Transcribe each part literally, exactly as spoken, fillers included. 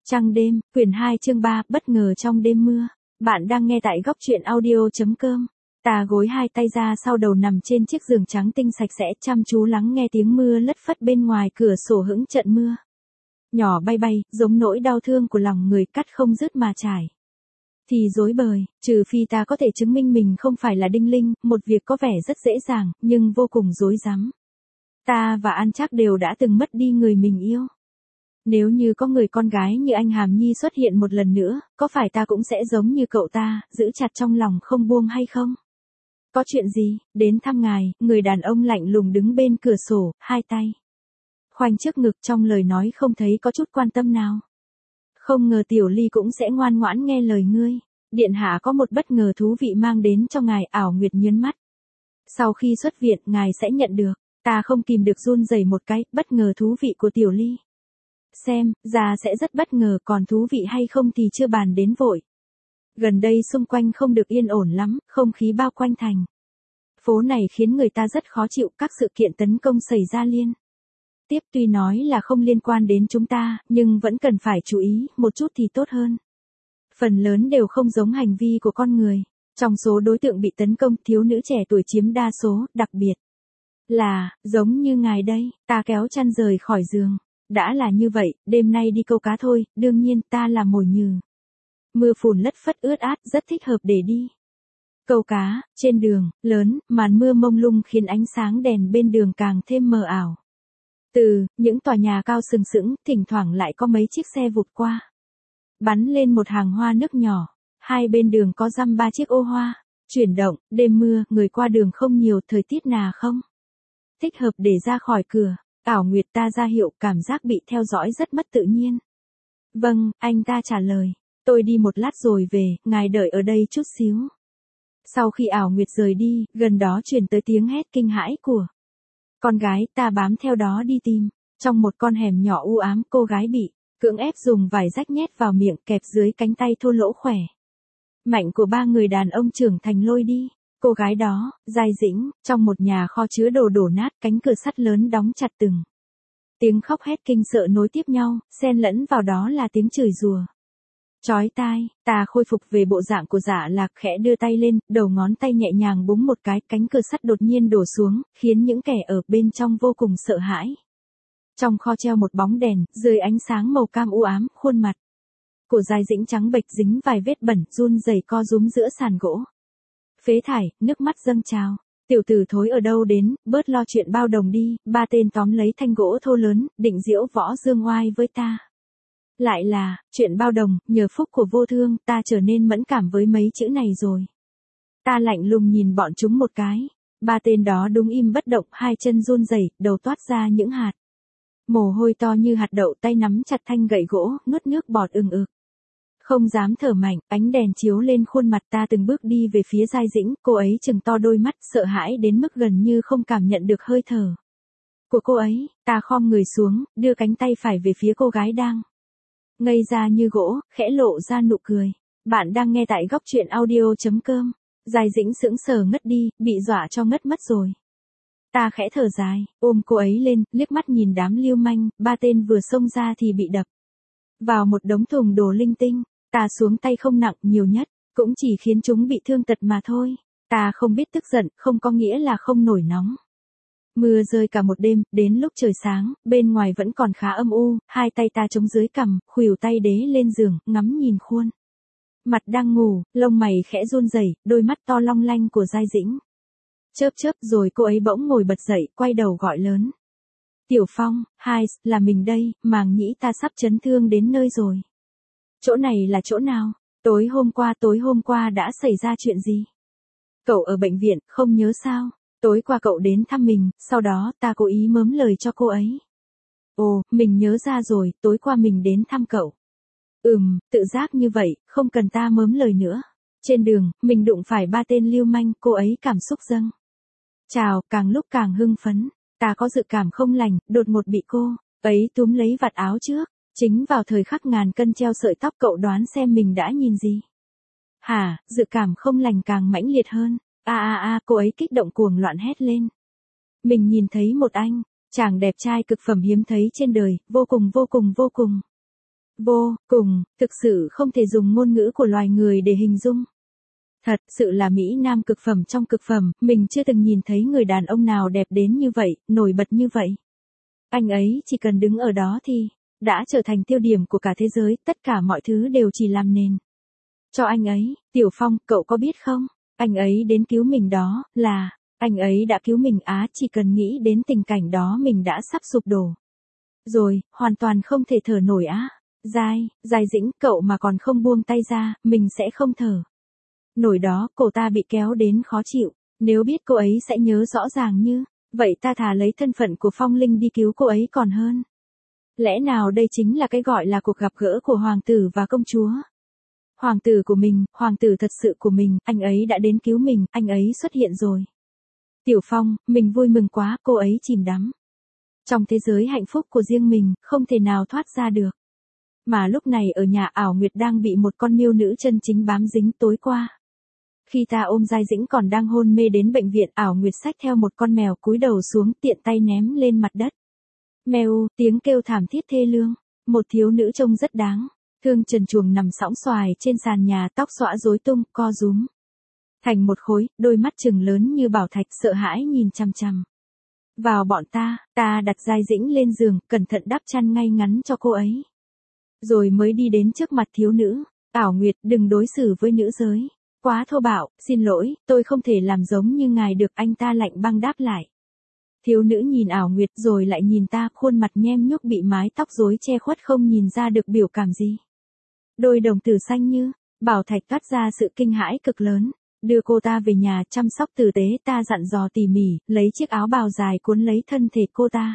Trăng đêm, quyển hai chương ba, bất ngờ trong đêm mưa. Bạn đang nghe tại góc truyện audio.com. Ta gối hai tay ra sau đầu nằm trên chiếc giường trắng tinh sạch sẽ, chăm chú lắng nghe tiếng mưa lất phất bên ngoài cửa sổ hững trận mưa. Nhỏ bay bay, giống nỗi đau thương của lòng người cắt không dứt mà trải. Thì rối bời, trừ phi ta có thể chứng minh mình không phải là Đinh Linh, một việc có vẻ rất dễ dàng, nhưng vô cùng rối rắm. Ta và An Trác đều đã từng mất đi người mình yêu. Nếu như có người con gái như anh Hàm Nhi xuất hiện một lần nữa, có phải ta cũng sẽ giống như cậu ta, giữ chặt trong lòng không buông hay không? Có chuyện gì, đến thăm ngài, người đàn ông lạnh lùng đứng bên cửa sổ, hai tay khoanh trước ngực, trong lời nói không thấy có chút quan tâm nào. Không ngờ Tiểu Ly cũng sẽ ngoan ngoãn nghe lời ngươi. Điện hạ có một bất ngờ thú vị mang đến cho ngài. Ảo Nguyệt nhớn mắt. Sau khi xuất viện, ngài sẽ nhận được. Ta không kìm được run rẩy một cái. Bất ngờ thú vị của Tiểu Ly. Xem, già sẽ rất bất ngờ, còn thú vị hay không thì chưa bàn đến vội. Gần đây xung quanh không được yên ổn lắm, không khí bao quanh thành phố này khiến người ta rất khó chịu, các sự kiện tấn công xảy ra liên tiếp, tuy nói là không liên quan đến chúng ta, nhưng vẫn cần phải chú ý một chút thì tốt hơn. Phần lớn đều không giống hành vi của con người. Trong số đối tượng bị tấn công, thiếu nữ trẻ tuổi chiếm đa số, đặc biệt là, giống như ngài đây. Ta kéo chăn rời khỏi giường. Đã là như vậy, đêm nay đi câu cá thôi, đương nhiên ta là mồi nhừ. Mưa phùn lất phất ướt át, rất thích hợp để đi câu cá. Trên đường lớn, màn mưa mông lung khiến ánh sáng đèn bên đường càng thêm mờ ảo. Từ những tòa nhà cao sừng sững, thỉnh thoảng lại có mấy chiếc xe vụt qua, bắn lên một hàng hoa nước nhỏ. Hai bên đường có dăm ba chiếc ô hoa chuyển động. Đêm mưa, người qua đường không nhiều, thời tiết nà không thích hợp để ra khỏi cửa. Ảo Nguyệt ta ra hiệu, cảm giác bị theo dõi rất mất tự nhiên. Vâng, anh ta trả lời. Tôi đi một lát rồi về, ngài đợi ở đây chút xíu. Sau khi Ảo Nguyệt rời đi, gần đó truyền tới tiếng hét kinh hãi của con gái. Ta bám theo đó đi tìm. Trong một con hẻm nhỏ u ám, cô gái bị cưỡng ép dùng vải rách nhét vào miệng, kẹp dưới cánh tay thô lỗ khỏe mạnh của ba người đàn ông trưởng thành lôi đi. Cô gái đó, Giai Dĩnh, trong một nhà kho chứa đồ đổ nát, cánh cửa sắt lớn đóng chặt, từng tiếng khóc hét kinh sợ nối tiếp nhau, xen lẫn vào đó là tiếng chửi rủa chói tai. Ta khôi phục về bộ dạng của Dạ Lạc, khẽ đưa tay lên, đầu ngón tay nhẹ nhàng búng một cái, cánh cửa sắt đột nhiên đổ xuống, khiến những kẻ ở bên trong vô cùng sợ hãi. Trong kho treo một bóng đèn, dưới ánh sáng màu cam u ám, khuôn mặt của Giai Dĩnh trắng bệch dính vài vết bẩn, run rẩy co rúm giữa sàn gỗ phế thải, nước mắt dâng trào. Tiểu tử thối ở đâu đến, bớt lo chuyện bao đồng đi. Ba tên tóm lấy thanh gỗ thô lớn, định diễu võ dương oai với ta. Lại là, chuyện bao đồng, nhờ phúc của vô thương, ta trở nên mẫn cảm với mấy chữ này rồi. Ta lạnh lùng nhìn bọn chúng một cái. Ba tên đó đúng im bất động, hai chân run rẩy, đầu toát ra những hạt mồ hôi to như hạt đậu, tay nắm chặt thanh gậy gỗ, nuốt nước bọt ừng ực. Không dám thở mạnh, ánh đèn chiếu lên khuôn mặt. Ta từng bước đi về phía Giai Dĩnh, cô ấy trừng to đôi mắt, sợ hãi đến mức gần như không cảm nhận được hơi thở của cô ấy. Ta khom người xuống, đưa cánh tay phải về phía cô gái đang ngây ra như gỗ, khẽ lộ ra nụ cười. Bạn đang nghe tại góc truyện audio.com. Giai Dĩnh sững sờ ngất đi, bị dọa cho ngất mất rồi. Ta khẽ thở dài, ôm cô ấy lên, liếc mắt nhìn đám lưu manh. Ba tên vừa xông ra thì bị đập vào một đống thùng đồ linh tinh. Ta xuống tay không nặng, nhiều nhất cũng chỉ khiến chúng bị thương tật mà thôi. Ta không biết tức giận, không có nghĩa là không nổi nóng. Mưa rơi cả một đêm, đến lúc trời sáng, bên ngoài vẫn còn khá âm u. Hai tay ta chống dưới cằm, khuỷu tay đế lên giường, ngắm nhìn khuôn mặt đang ngủ, lông mày khẽ run rẩy, đôi mắt to long lanh của Giai Dĩnh chớp chớp. Rồi cô ấy bỗng ngồi bật dậy, quay đầu gọi lớn. Tiểu Phong, hai, là mình đây, màng nhĩ ta sắp chấn thương đến nơi rồi. Chỗ này là chỗ nào? Tối hôm qua, tối hôm qua đã xảy ra chuyện gì? Cậu ở bệnh viện, không nhớ sao? Tối qua cậu đến thăm mình, sau đó ta cố ý mớm lời cho cô ấy. Ồ, mình nhớ ra rồi, tối qua mình đến thăm cậu. Ừm, tự giác như vậy, không cần ta mớm lời nữa. Trên đường, mình đụng phải ba tên lưu manh, cô ấy cảm xúc dâng trào, càng lúc càng hưng phấn. Ta có dự cảm không lành, đột ngột bị cô ấy túm lấy vạt áo trước. Chính vào thời khắc ngàn cân treo sợi tóc, cậu đoán xem mình đã nhìn gì? Hả, dự cảm không lành càng mãnh liệt hơn. A a a, cô ấy kích động cuồng loạn hét lên. Mình nhìn thấy một anh chàng đẹp trai cực phẩm hiếm thấy trên đời, vô cùng vô cùng vô cùng Vô cùng, thực sự không thể dùng ngôn ngữ của loài người để hình dung. Thật sự là Mỹ Nam cực phẩm trong cực phẩm, mình chưa từng nhìn thấy người đàn ông nào đẹp đến như vậy, nổi bật như vậy. Anh ấy chỉ cần đứng ở đó thì, đã trở thành tiêu điểm của cả thế giới, tất cả mọi thứ đều chỉ làm nền. Cho anh ấy, Tiểu Phong, cậu có biết không? Anh ấy đến cứu mình đó, là, anh ấy đã cứu mình á, chỉ cần nghĩ đến tình cảnh đó mình đã sắp sụp đổ. Rồi, hoàn toàn không thể thở nổi á. Giai, Giai Dĩnh, cậu mà còn không buông tay ra, mình sẽ không thở nổi đó, cổ ta bị kéo đến khó chịu. Nếu biết cô ấy sẽ nhớ rõ ràng như, vậy ta thà lấy thân phận của Phong Linh đi cứu cô ấy còn hơn. Lẽ nào đây chính là cái gọi là cuộc gặp gỡ của hoàng tử và công chúa? Hoàng tử của mình, hoàng tử thật sự của mình, anh ấy đã đến cứu mình, anh ấy xuất hiện rồi. Tiểu Phong, mình vui mừng quá, cô ấy chìm đắm trong thế giới hạnh phúc của riêng mình, không thể nào thoát ra được. Mà lúc này ở nhà Ảo Nguyệt đang bị một con miêu nữ chân chính bám dính tối qua. Khi ta ôm Giai Dĩnh còn đang hôn mê đến bệnh viện, Ảo Nguyệt xách theo một con mèo cúi đầu xuống tiện tay ném lên mặt đất. Mèo, tiếng kêu thảm thiết thê lương. Một thiếu nữ trông rất đáng thương trần truồng nằm sõng xoài trên sàn nhà, tóc xõa rối tung, co rúm thành một khối, đôi mắt trừng lớn như bảo thạch, sợ hãi nhìn chằm chằm vào bọn ta. Ta đặt Giai Dĩnh lên giường, cẩn thận đắp chăn ngay ngắn cho cô ấy. Rồi mới đi đến trước mặt thiếu nữ. Ảo Nguyệt, đừng đối xử với nữ giới quá thô bạo, xin lỗi, tôi không thể làm giống như ngài được, anh ta lạnh băng đáp lại. Thiếu nữ nhìn Ảo Nguyệt rồi lại nhìn ta, khuôn mặt nhem nhuốc bị mái tóc rối che khuất không nhìn ra được biểu cảm gì. Đôi đồng tử xanh như bảo thạch toát ra sự kinh hãi cực lớn. Đưa cô ta về nhà chăm sóc tử tế, ta dặn dò tỉ mỉ, lấy chiếc áo bào dài cuốn lấy thân thể cô ta.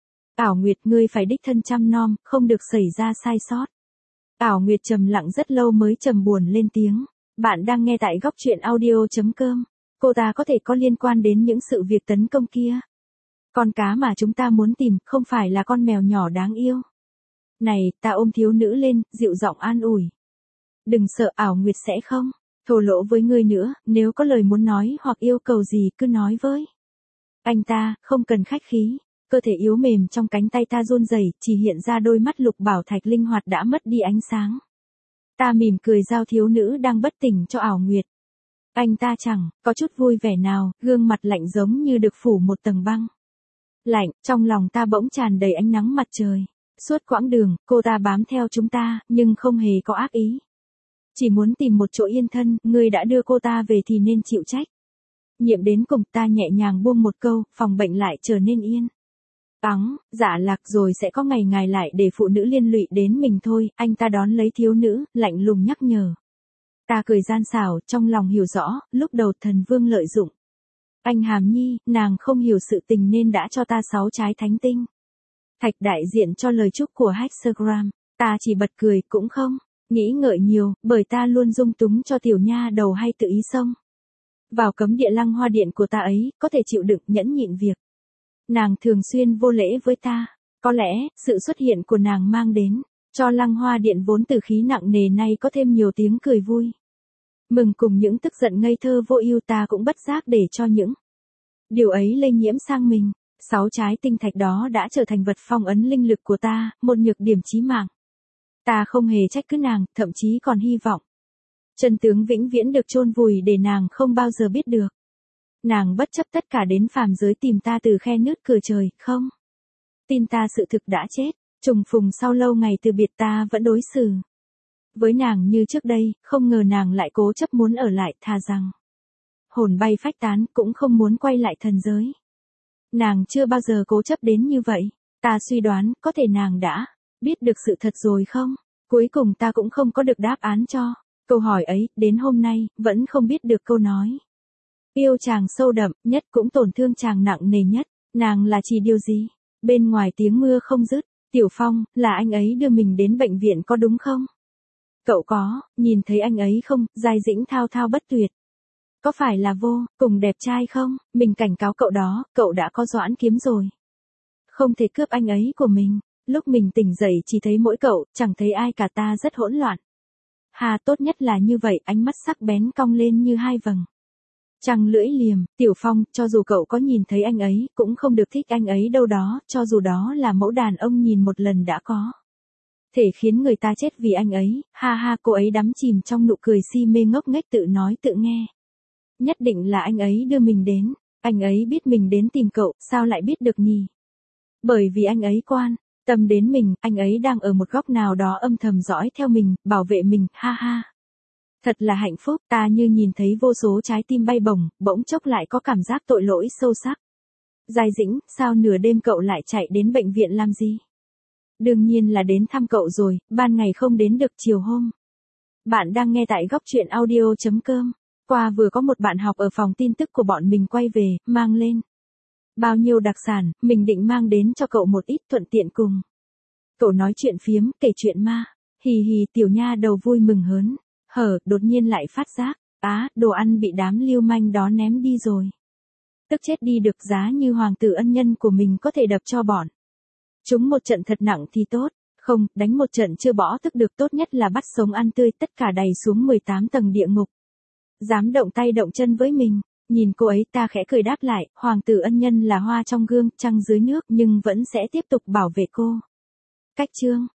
Ảo Nguyệt, ngươi phải đích thân chăm nom, không được xảy ra sai sót. Ảo Nguyệt trầm lặng rất lâu mới trầm buồn lên tiếng. Bạn đang nghe tại góc truyện audio.com. Cô ta có thể có liên quan đến những sự việc tấn công kia. Con cá mà chúng ta muốn tìm không phải là con mèo nhỏ đáng yêu. Này, ta ôm thiếu nữ lên, dịu giọng an ủi. Đừng sợ, Ảo Nguyệt sẽ không thô lỗ với ngươi nữa, nếu có lời muốn nói hoặc yêu cầu gì cứ nói với anh ta, không cần khách khí. Cơ thể yếu mềm trong cánh tay ta run rẩy, chỉ hiện ra đôi mắt lục bảo thạch linh hoạt đã mất đi ánh sáng. Ta mỉm cười giao thiếu nữ đang bất tỉnh cho Ảo Nguyệt. Anh ta chẳng có chút vui vẻ nào, gương mặt lạnh giống như được phủ một tầng băng lạnh, trong lòng ta bỗng tràn đầy ánh nắng mặt trời. Suốt quãng đường, cô ta bám theo chúng ta, nhưng không hề có ác ý. Chỉ muốn tìm một chỗ yên thân, ngươi đã đưa cô ta về thì nên chịu trách nhiệm đến cùng. Ta nhẹ nhàng buông một câu, phòng bệnh lại trở nên yên ắng. Dạ lạc, rồi sẽ có ngày ngài lại để phụ nữ liên lụy đến mình thôi. Anh ta đón lấy thiếu nữ, lạnh lùng nhắc nhở. Ta cười gian xảo, trong lòng hiểu rõ, lúc đầu thần vương lợi dụng anh Hàm Nhi, nàng không hiểu sự tình nên đã cho ta sáu trái thánh tinh thạch đại diện cho lời chúc của Hexagram. Ta chỉ bật cười, cũng không nghĩ ngợi nhiều, bởi ta luôn dung túng cho tiểu nha đầu hay tự ý xông vào cấm địa Lăng Hoa Điện của ta ấy, có thể chịu đựng nhẫn nhịn việc nàng thường xuyên vô lễ với ta. Có lẽ, sự xuất hiện của nàng mang đến cho Lăng Hoa Điện vốn tử khí nặng nề nay có thêm nhiều tiếng cười vui mừng cùng những tức giận ngây thơ vô ưu. Ta cũng bất giác để cho những điều ấy lây nhiễm sang mình. Sáu trái tinh thạch đó đã trở thành vật phong ấn linh lực của ta, một nhược điểm chí mạng. Ta không hề trách cứ nàng, thậm chí còn hy vọng chân tướng vĩnh viễn được chôn vùi để nàng không bao giờ biết được. Nàng bất chấp tất cả đến phàm giới tìm ta từ khe nứt cửa trời, không tin ta sự thực đã chết. Trùng phùng sau lâu ngày từ biệt, ta vẫn đối xử với nàng như trước đây, không ngờ nàng lại cố chấp muốn ở lại, thà rằng hồn bay phách tán cũng không muốn quay lại thần giới. Nàng chưa bao giờ cố chấp đến như vậy. Ta suy đoán, có thể nàng đã biết được sự thật rồi không? Cuối cùng ta cũng không có được đáp án cho câu hỏi ấy, đến hôm nay, vẫn không biết được câu nói. Yêu chàng sâu đậm, nhất cũng tổn thương chàng nặng nề nhất. Nàng là chỉ điều gì? Bên ngoài tiếng mưa không dứt. Tiểu Phong, là anh ấy đưa mình đến bệnh viện có đúng không? Cậu có nhìn thấy anh ấy không? Giai Dĩnh thao thao bất tuyệt. Có phải là vô cùng đẹp trai không? Mình cảnh cáo cậu đó, cậu đã có Doãn Kiếm rồi. Không thể cướp anh ấy của mình. Lúc mình tỉnh dậy chỉ thấy mỗi cậu, chẳng thấy ai cả. Ta rất hỗn loạn. Hà, tốt nhất là như vậy, ánh mắt sắc bén cong lên như hai vầng trăng lưỡi liềm. Tiểu Phong, cho dù cậu có nhìn thấy anh ấy, cũng không được thích anh ấy đâu đó, cho dù đó là mẫu đàn ông nhìn một lần đã có Thể khiến người ta chết vì anh ấy, ha ha, cô ấy đắm chìm trong nụ cười si mê ngốc nghếch tự nói tự nghe. Nhất định là anh ấy đưa mình đến, anh ấy biết mình đến tìm cậu, sao lại biết được nhỉ? Bởi vì anh ấy quan tâm đến mình, anh ấy đang ở một góc nào đó âm thầm dõi theo mình, bảo vệ mình, ha ha. Thật là hạnh phúc, ta như nhìn thấy vô số trái tim bay bổng, bỗng chốc lại có cảm giác tội lỗi sâu sắc. Giai Dĩnh, sao nửa đêm cậu lại chạy đến bệnh viện làm gì? Đương nhiên là đến thăm cậu rồi, ban ngày không đến được chiều hôm. Bạn đang nghe tại góc truyện audio.com. Qua vừa có một bạn học ở phòng tin tức của bọn mình quay về, mang lên bao nhiêu đặc sản, mình định mang đến cho cậu một ít thuận tiện cùng cậu nói chuyện phiếm, kể chuyện ma. Hì hì, tiểu nha đầu vui mừng hớn hở, đột nhiên lại phát giác, á, đồ ăn bị đám lưu manh đó ném đi rồi. Tức chết đi được, giá như hoàng tử ân nhân của mình có thể đập cho bọn chúng một trận thật nặng thì tốt, không, đánh một trận chưa bỏ tức được, tốt nhất là bắt sống ăn tươi, tất cả đầy xuống mười tám tầng địa ngục. Dám động tay động chân với mình, nhìn cô ấy ta khẽ cười đáp lại, hoàng tử ân nhân là hoa trong gương, trăng dưới nước nhưng vẫn sẽ tiếp tục bảo vệ cô. Cách chương